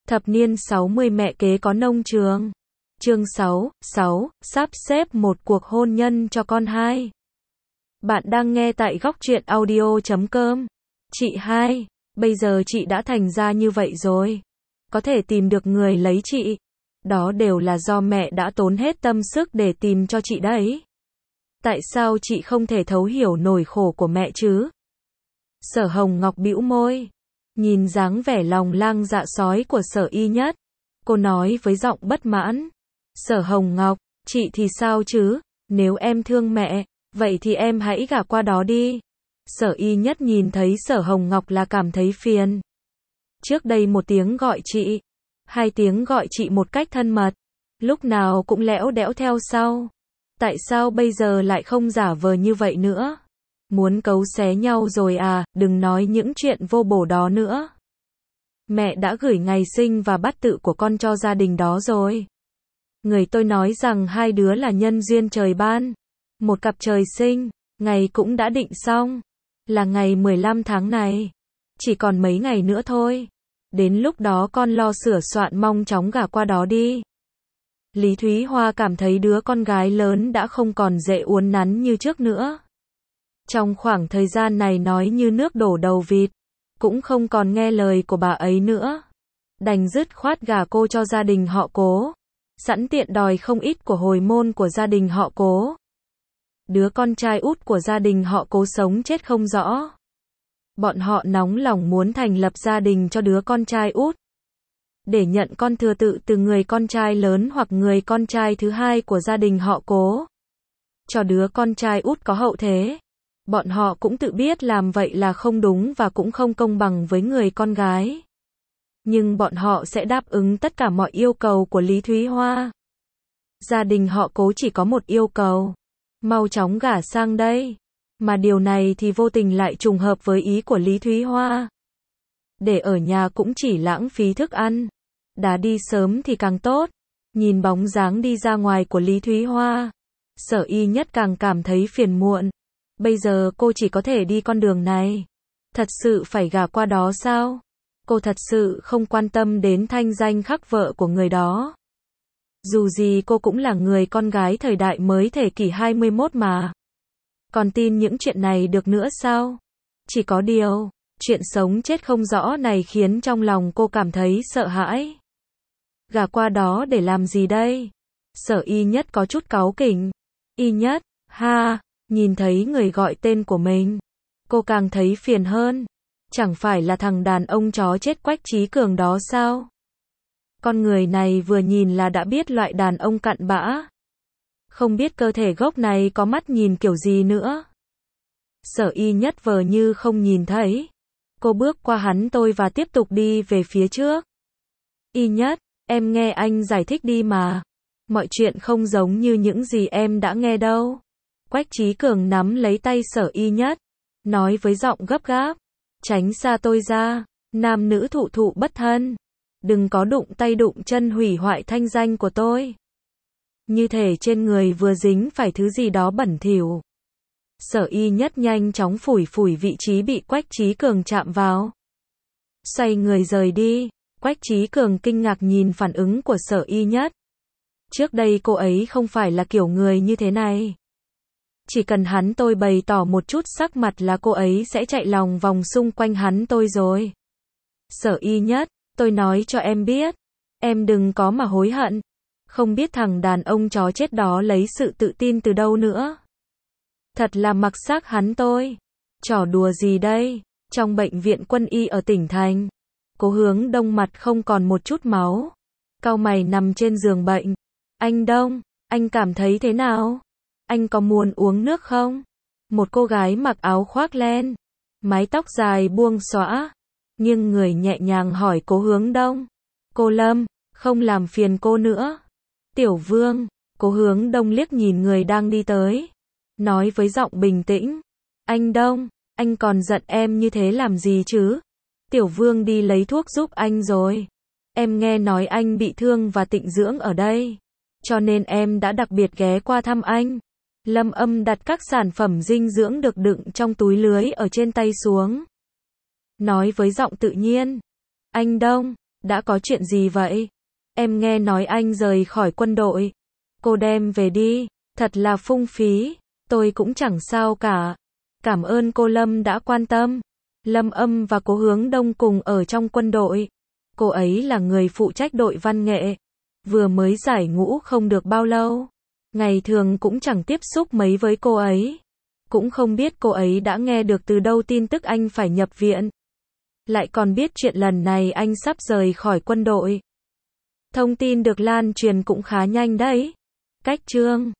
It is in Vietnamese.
Thập niên 60 mẹ kế có nông trường. Chương 6, sắp xếp một cuộc hôn nhân cho con hai. Bạn đang nghe tại goctruyện.audio.com. Chị hai, bây giờ chị đã thành ra như vậy rồi. Có thể tìm được người lấy chị. Đó đều là do mẹ đã tốn hết tâm sức để tìm cho chị đấy. Tại sao chị không thể thấu hiểu nỗi khổ của mẹ chứ? Sở Hồng Ngọc bĩu môi. Nhìn dáng vẻ lòng lang dạ sói của Sở Y Nhất. Cô nói với giọng bất mãn. Sở Hồng Ngọc, chị thì sao chứ? Nếu em thương mẹ, vậy thì em hãy gả qua đó đi. Sở Y Nhất nhìn thấy Sở Hồng Ngọc là cảm thấy phiền. Trước đây một tiếng gọi chị, 2 tiếng gọi chị một cách thân mật, lúc nào cũng lẽo đẽo theo sau. Tại sao bây giờ lại không giả vờ như vậy nữa? Muốn cấu xé nhau rồi à? Đừng nói những chuyện vô bổ đó nữa. Mẹ đã gửi ngày sinh và bát tự của con cho gia đình đó rồi. Người tôi nói rằng 2 đứa là nhân duyên trời ban, một cặp trời sinh, ngày cũng đã định xong, là ngày 15 tháng này. Chỉ còn mấy ngày nữa thôi. Đến lúc đó con lo sửa soạn mong chóng gả qua đó đi. Lý Thúy Hoa cảm thấy đứa con gái lớn đã không còn dễ uốn nắn như trước nữa. Trong khoảng thời gian này nói như nước đổ đầu vịt, cũng không còn nghe lời của bà ấy nữa. Đành dứt khoát gả cô cho gia đình họ Cố, sẵn tiện đòi không ít của hồi môn của gia đình họ Cố. Đứa con trai út của gia đình họ Cố sống chết không rõ. Bọn họ nóng lòng muốn thành lập gia đình cho đứa con trai út, để nhận con thừa tự từ người con trai lớn hoặc người con trai thứ hai của gia đình họ Cố. Cho đứa con trai út có hậu thế. Bọn họ cũng tự biết làm vậy là không đúng và cũng không công bằng với người con gái. Nhưng bọn họ sẽ đáp ứng tất cả mọi yêu cầu của Lý Thúy Hoa. Gia đình họ Cố chỉ có một yêu cầu. Mau chóng gả sang đây. Mà điều này thì vô tình lại trùng hợp với ý của Lý Thúy Hoa. Để ở nhà cũng chỉ lãng phí thức ăn. Đã đi sớm thì càng tốt. Nhìn bóng dáng đi ra ngoài của Lý Thúy Hoa, Sở Y Nhất càng cảm thấy phiền muộn. Bây giờ cô chỉ có thể đi con đường này. Thật sự phải gả qua đó sao? Cô thật sự không quan tâm đến thanh danh khắc vợ của người đó. Dù gì cô cũng là người con gái thời đại mới thế kỷ 21 mà. Còn tin những chuyện này được nữa sao? Chỉ có điều, chuyện sống chết không rõ này khiến trong lòng cô cảm thấy sợ hãi. Gả qua đó để làm gì đây? Sở Y Nhất có chút cáu kỉnh. Y Nhất, ha, nhìn thấy người gọi tên của mình, cô càng thấy phiền hơn. Chẳng phải là thằng đàn ông chó chết Quách Chí Cường đó sao? Con người này vừa nhìn là đã biết loại đàn ông cặn bã. Không biết cơ thể gốc này có mắt nhìn kiểu gì nữa. Sở Y Nhất vờ như không nhìn thấy. Cô bước qua hắn tôi và tiếp tục đi về phía trước. Y Nhất, em nghe anh giải thích đi mà. Mọi chuyện không giống như những gì em đã nghe đâu. Quách Chí Cường nắm lấy tay Sở Y Nhất, nói với giọng gấp gáp. Tránh xa tôi ra, nam nữ thụ thụ bất thân. Đừng có đụng tay đụng chân hủy hoại thanh danh của tôi. Như thể trên người vừa dính phải thứ gì đó bẩn thỉu. Sở Y Nhất nhanh chóng phủi phủi vị trí bị Quách Chí Cường chạm vào. Xoay người rời đi. Quách Chí Cường kinh ngạc nhìn phản ứng của Sở Y Nhất. Trước đây cô ấy không phải là kiểu người như thế này. Chỉ cần hắn tôi bày tỏ một chút sắc mặt là cô ấy sẽ chạy lòng vòng xung quanh hắn tôi rồi. Sở Y Nhất, tôi nói cho em biết. Em đừng có mà hối hận. Không biết thằng đàn ông chó chết đó lấy sự tự tin từ đâu nữa. Thật là mặc xác hắn tôi. Trò đùa gì đây? Trong bệnh viện quân y ở tỉnh thành, Cố Hướng Đông mặt không còn một chút máu. Cau mày nằm trên giường bệnh. Anh Đông, anh cảm thấy thế nào? Anh có muốn uống nước không? Một cô gái mặc áo khoác len, mái tóc dài buông xõa, nghiêng người nhẹ nhàng hỏi Cố Hướng Đông. Cô Lâm, không làm phiền cô nữa. Tiểu Vương, Cố Hướng Đông liếc nhìn người đang đi tới, nói với giọng bình tĩnh. Anh Đông, anh còn giận em như thế làm gì chứ? Tiểu Vương đi lấy thuốc giúp anh rồi. Em nghe nói anh bị thương và tịnh dưỡng ở đây, cho nên em đã đặc biệt ghé qua thăm anh. Lâm Âm đặt các sản phẩm dinh dưỡng được đựng trong túi lưới ở trên tay xuống, nói với giọng tự nhiên. Anh Đông, Đã có chuyện gì vậy? Em nghe nói anh rời khỏi quân đội. Cô đem về đi. Thật là phung phí. Tôi cũng chẳng sao cả. Cảm ơn cô Lâm đã quan tâm. Lâm Âm và Cố Hướng Đông cùng ở trong quân đội. Cô ấy là người phụ trách đội văn nghệ. Vừa mới giải ngũ không được bao lâu. Ngày thường cũng chẳng tiếp xúc mấy với cô ấy. Cũng không biết cô ấy đã nghe được từ đâu tin tức anh phải nhập viện. Lại còn biết chuyện lần này anh sắp rời khỏi quân đội. Thông tin được lan truyền cũng khá nhanh đấy. Cách chương